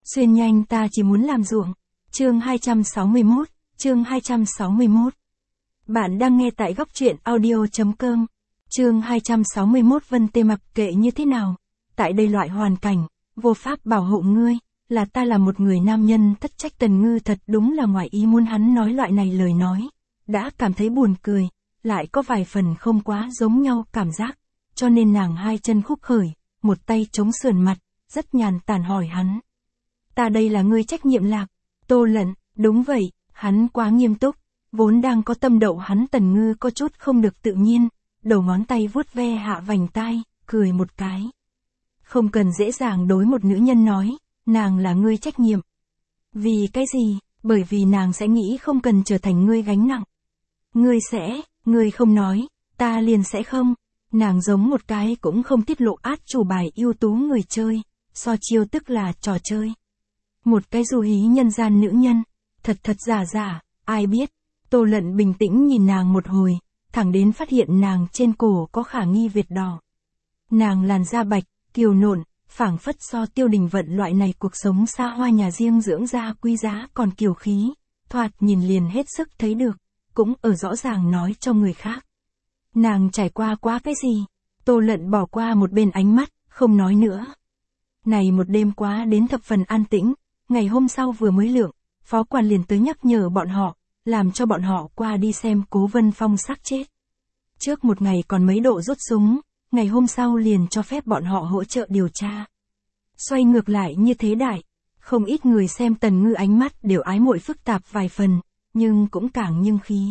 Xuyên nhanh ta chỉ muốn làm ruộng. Chương 261, chương 261. Bạn đang nghe tại góc truyện audio.com. Chương 261. Vân Tê mặc kệ như thế nào. Tại đây loại hoàn cảnh, vô pháp bảo hộ ngươi, là ta là một người nam nhân thất trách. Tần Ngư thật đúng là ngoài ý muốn hắn nói loại này lời nói. Đã cảm thấy buồn cười, lại có vài phần không quá giống nhau cảm giác. Cho nên nàng hai chân khúc khởi, một tay chống sườn mặt, rất nhàn tản hỏi hắn. Ta đây là ngươi trách nhiệm lạc. Tô Lận, đúng vậy, hắn quá nghiêm túc, vốn đang có tâm đậu hắn. Tần Ngư có chút không được tự nhiên, đầu ngón tay vuốt ve hạ vành tai, cười một cái. Không cần dễ dàng đối một nữ nhân nói, nàng là ngươi trách nhiệm. Vì cái gì? Bởi vì nàng sẽ nghĩ không cần trở thành ngươi gánh nặng. Ngươi không nói, ta liền sẽ không. Nàng giống một cái cũng không tiết lộ át chủ bài ưu tú người chơi, so chiêu tức là trò chơi. Một cái du hí nhân gian nữ nhân, thật giả, ai biết. Tô Lận bình tĩnh nhìn nàng một hồi, thẳng đến phát hiện nàng trên cổ có khả nghi vệt đỏ. Nàng làn da bạch, kiều nộn, phảng phất so Tiêu Đình Vận loại này cuộc sống xa hoa nhà riêng dưỡng da quý giá còn kiều khí, thoạt nhìn liền hết sức thấy được, cũng ở rõ ràng nói cho người khác. Nàng trải qua quá cái gì? Tô Lận bỏ qua một bên ánh mắt, không nói nữa. Này một đêm quá đến thập phần an tĩnh, ngày hôm sau vừa mới lượng, phó quan liền tới nhắc nhở bọn họ, làm cho bọn họ qua đi xem Cố Vân Phong xác chết. Trước một ngày còn mấy độ rút súng, ngày hôm sau liền cho phép bọn họ hỗ trợ điều tra. Xoay ngược lại như thế đại, không ít người xem Tần Ngư ánh mắt đều ái muội phức tạp vài phần, nhưng cũng càng nhưng khí.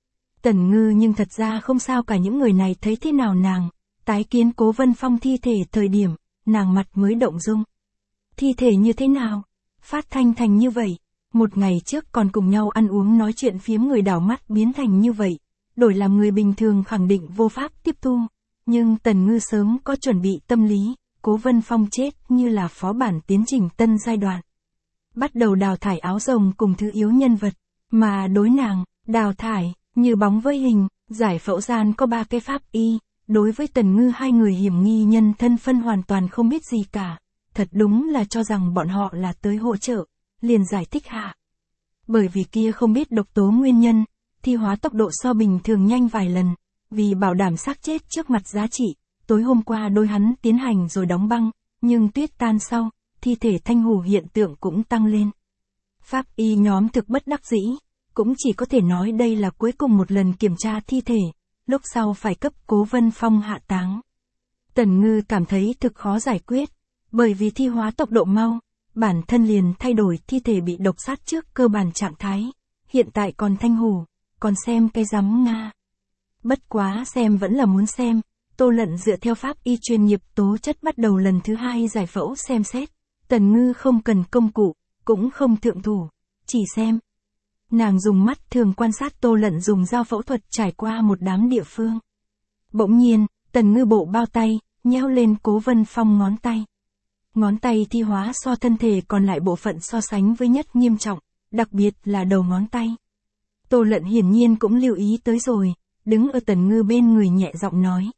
Tần Ngư nhưng thật ra không sao cả. Những người này thấy thế nào nàng, tái kiến Cố Vân Phong thi thể thời điểm, nàng mặt mới động dung. Thi thể như thế nào? Phát thanh thành như vậy, một ngày trước còn cùng nhau ăn uống nói chuyện phiếm người đảo mắt biến thành như vậy, đổi làm người bình thường khẳng định vô pháp tiếp thu, nhưng Tần Ngư sớm có chuẩn bị tâm lý, Cố Vân Phong chết như là phó bản tiến trình tân giai đoạn. Bắt đầu đào thải áo rồng cùng thứ yếu nhân vật, mà đối nàng, đào thải, như bóng với hình, giải phẫu gian có 3 cái pháp y, đối với Tần Ngư hai người hiểm nghi nhân thân phân hoàn toàn không biết gì cả. Thật đúng là cho rằng bọn họ là tới hỗ trợ, liền giải thích hạ. Bởi vì kia không biết độc tố nguyên nhân, thi hóa tốc độ so bình thường nhanh vài lần, vì bảo đảm xác chết trước mặt giá trị, tối hôm qua đôi hắn tiến hành rồi đóng băng, nhưng tuyết tan sau, thi thể thanh hủ hiện tượng cũng tăng lên. Pháp y nhóm thực bất đắc dĩ, cũng chỉ có thể nói đây là cuối cùng một lần kiểm tra thi thể, lúc sau phải cấp Cố Vân Phong hạ táng. Tần Ngư cảm thấy thực khó giải quyết. Bởi vì thi hóa tốc độ mau, bản thân liền thay đổi thi thể bị độc sát trước cơ bản trạng thái, hiện tại còn thanh hủ, còn xem cái rắm Nga. Bất quá xem vẫn là muốn xem, Tô Lận dựa theo pháp y chuyên nghiệp tố chất bắt đầu lần thứ 2 giải phẫu xem xét, Tần Ngư không cần công cụ, cũng không thượng thủ, chỉ xem. Nàng dùng mắt thường quan sát Tô Lận dùng dao phẫu thuật trải qua một đám địa phương. Bỗng nhiên, Tần Ngư bộ bao tay, nheo lên Cố Vân Phong ngón tay. Ngón tay thi hóa so thân thể còn lại bộ phận so sánh với nhất nghiêm trọng, đặc biệt là đầu ngón tay. Tô Lận hiển nhiên cũng lưu ý tới rồi, đứng ở Tần Ngư bên người nhẹ giọng nói.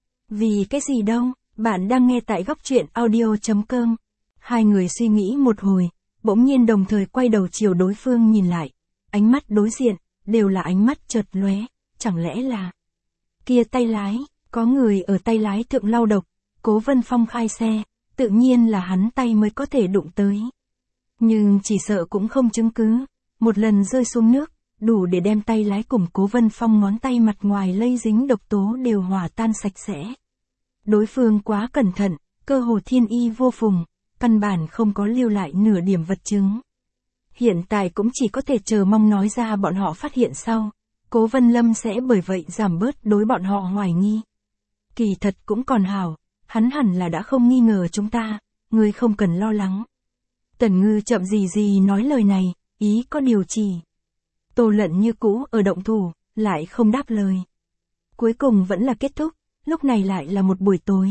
Vì cái gì đâu, bạn đang nghe tại góc truyện audio.com. Hai người suy nghĩ một hồi, bỗng nhiên đồng thời quay đầu chiều đối phương nhìn lại. Ánh mắt đối diện, đều là ánh mắt chợt lóe, chẳng lẽ là kia tay lái, có người ở tay lái thượng lau độc, Cố Vân Phong khai xe. Tự nhiên là hắn tay mới có thể đụng tới. Nhưng chỉ sợ cũng không chứng cứ, một lần rơi xuống nước, đủ để đem tay lái cùng Cố Vân Phong ngón tay mặt ngoài lây dính độc tố đều hòa tan sạch sẽ. Đối phương quá cẩn thận, cơ hồ thiên y vô phùng, căn bản không có lưu lại nửa điểm vật chứng. Hiện tại cũng chỉ có thể chờ mong nói ra bọn họ phát hiện sau, Cố Vân Lâm sẽ bởi vậy giảm bớt đối bọn họ hoài nghi. Kỳ thật cũng còn hảo. Hắn hẳn là đã không nghi ngờ chúng ta, ngươi không cần lo lắng. Tần Ngư chậm gì nói lời này, ý có điều chỉ. Tô Lận như cũ ở động thủ, lại không đáp lời. Cuối cùng vẫn là kết thúc, lúc này lại là một buổi tối.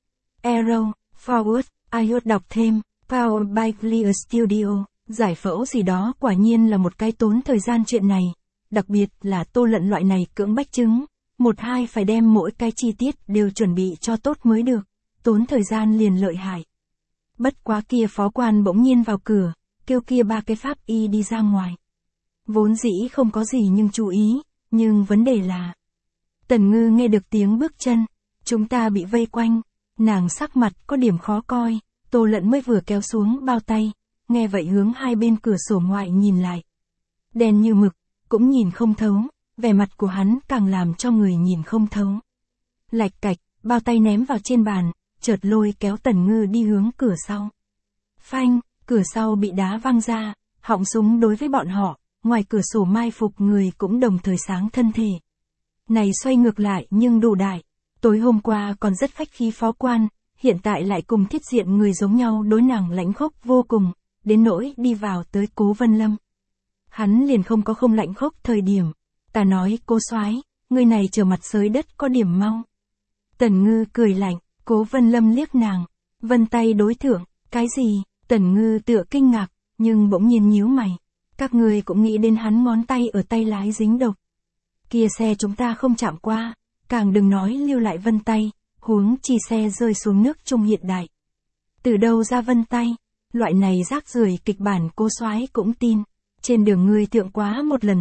Arrow, Forward, iOS đọc thêm, Powered by Clear Studio, giải phẫu gì đó quả nhiên là một cái tốn thời gian chuyện này. Đặc biệt là Tô Lận loại này cưỡng bách chứng. 1-2 phải đem mỗi cái chi tiết đều chuẩn bị cho tốt mới được, tốn thời gian liền lợi hại. Bất quá kia phó quan bỗng nhiên vào cửa, kêu kia 3 cái pháp y đi ra ngoài. Vốn dĩ không có gì nhưng chú ý, nhưng vấn đề là... Tần Ngư nghe được tiếng bước chân, chúng ta bị vây quanh, nàng sắc mặt có điểm khó coi, Tô Lẫn mới vừa kéo xuống bao tay, nghe vậy hướng hai bên cửa sổ ngoại nhìn lại. Đen như mực, cũng nhìn không thấu, vẻ mặt của hắn càng làm cho người nhìn không thấu. Lạch cạch, bao tay ném vào trên bàn, chợt lôi kéo Tần Ngư đi hướng cửa sau. Phanh, cửa sau bị đá văng ra, họng súng đối với bọn họ, ngoài cửa sổ mai phục người cũng đồng thời sáng thân thể. Này xoay ngược lại nhưng đủ đại, tối hôm qua còn rất khách khí phó quan, hiện tại lại cùng thiết diện người giống nhau đối nàng lãnh khốc vô cùng, đến nỗi đi vào tới Cố Vân Lâm. Hắn liền không có không lạnh khốc thời điểm, ta nói Cố soái, người này trở mặt xới đất có điểm mau. Tần Ngư cười lạnh, Cố Vân Lâm liếc nàng, vân tay đối thượng, cái gì, Tần Ngư tựa kinh ngạc, nhưng bỗng nhiên nhíu mày, các người cũng nghĩ đến hắn ngón tay ở tay lái dính độc. Kia xe chúng ta không chạm qua, càng đừng nói lưu lại vân tay, huống chi xe rơi xuống nước trung hiện đại. Từ đâu ra vân tay, loại này rác rưởi kịch bản Cố soái cũng tin, trên đường ngươi thượng quá một lần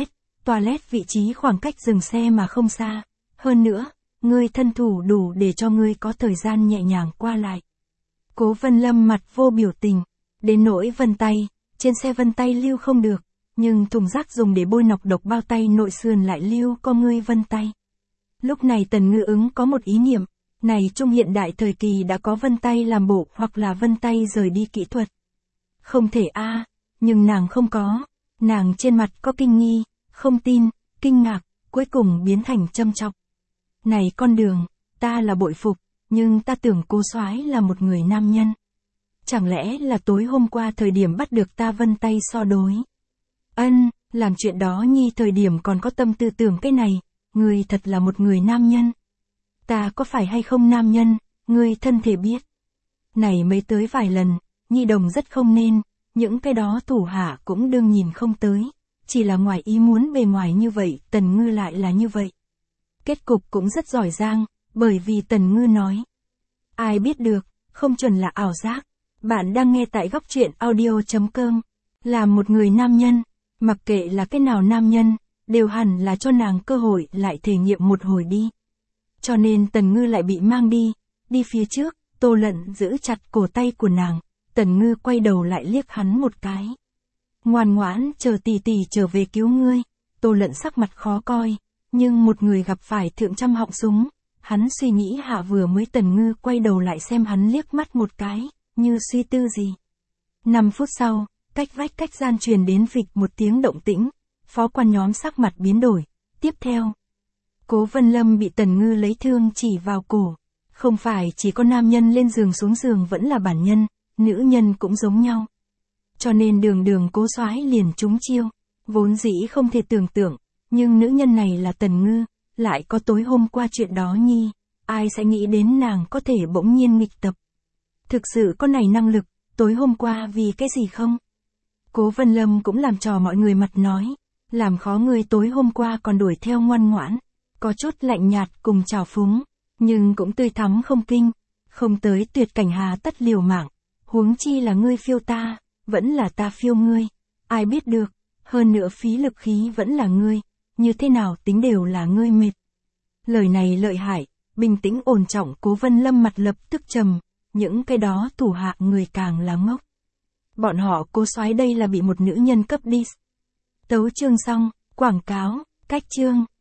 toilet vị trí khoảng cách dừng xe mà không xa, hơn nữa, ngươi thân thủ đủ để cho ngươi có thời gian nhẹ nhàng qua lại. Cố Vân Lâm mặt vô biểu tình, đến nỗi vân tay, trên xe vân tay lưu không được, nhưng thùng rác dùng để bôi nọc độc bao tay nội sườn lại lưu có ngươi vân tay. Lúc này Tần Ngư ứng có một ý niệm, này trung hiện đại thời kỳ đã có vân tay làm bộ hoặc là vân tay rời đi kỹ thuật. Không thể nhưng nàng không có, nàng trên mặt có kinh nghi, không tin, kinh ngạc, cuối cùng biến thành châm chọc. Này con đường, ta là bội phục, nhưng ta tưởng Cố soái là một người nam nhân. Chẳng lẽ là tối hôm qua thời điểm bắt được ta vân tay so đối? Làm chuyện đó nhi thời điểm còn có tâm tư tưởng cái này, ngươi thật là một người nam nhân. Ta có phải hay không nam nhân, ngươi thân thể biết. Này mới tới vài lần, nhi đồng rất không nên, những cái đó thủ hạ cũng đương nhìn không tới, chỉ là ngoài ý muốn bề ngoài như vậy, Tần Ngư lại là như vậy. Kết cục cũng rất giỏi giang, bởi vì Tần Ngư nói. Ai biết được, không chuẩn là ảo giác. Bạn đang nghe tại góc truyện audio.com. Là một người nam nhân, mặc kệ là cái nào nam nhân, đều hẳn là cho nàng cơ hội lại thể nghiệm một hồi đi. Cho nên Tần Ngư lại bị mang đi phía trước, Tô Lẫn giữ chặt cổ tay của nàng, Tần Ngư quay đầu lại liếc hắn một cái. Ngoan ngoãn chờ tỷ tỷ trở về cứu ngươi. Tô Lẫn sắc mặt khó coi, nhưng một người gặp phải thượng trăm họng súng, hắn suy nghĩ hạ vừa mới Tần Ngư quay đầu lại xem hắn liếc mắt một cái, như suy tư gì. 5 phút sau, cách gian truyền đến phịch một tiếng động tĩnh, phó quan nhóm sắc mặt biến đổi. Tiếp theo, Cố Vân Lâm bị Tần Ngư lấy thương chỉ vào cổ. Không phải chỉ có nam nhân lên giường xuống giường vẫn là bản nhân, nữ nhân cũng giống nhau. Cho nên đường Cố soái liền trúng chiêu, vốn dĩ không thể tưởng tượng, nhưng nữ nhân này là Tần Ngư, lại có tối hôm qua chuyện đó nhi, ai sẽ nghĩ đến nàng có thể bỗng nhiên nghịch tập. Thực sự có này năng lực, tối hôm qua vì cái gì không? Cố Vân Lâm cũng làm trò mọi người mặt nói, làm khó người tối hôm qua còn đuổi theo ngoan ngoãn, có chút lạnh nhạt cùng trào phúng, nhưng cũng tươi thắm không kinh, không tới tuyệt cảnh hà tất liều mạng, huống chi là ngươi phiêu ta, vẫn là ta phiêu ngươi, ai biết được, hơn nữa phí lực khí vẫn là ngươi, như thế nào tính đều là ngươi mệt. Lời này lợi hại, bình tĩnh ổn trọng Cố Vân Lâm mặt lập tức trầm, những cái đó thủ hạ người càng là ngốc. Bọn họ Cố soái đây là bị một nữ nhân cấp đi. Tấu chương xong, quảng cáo, cách chương.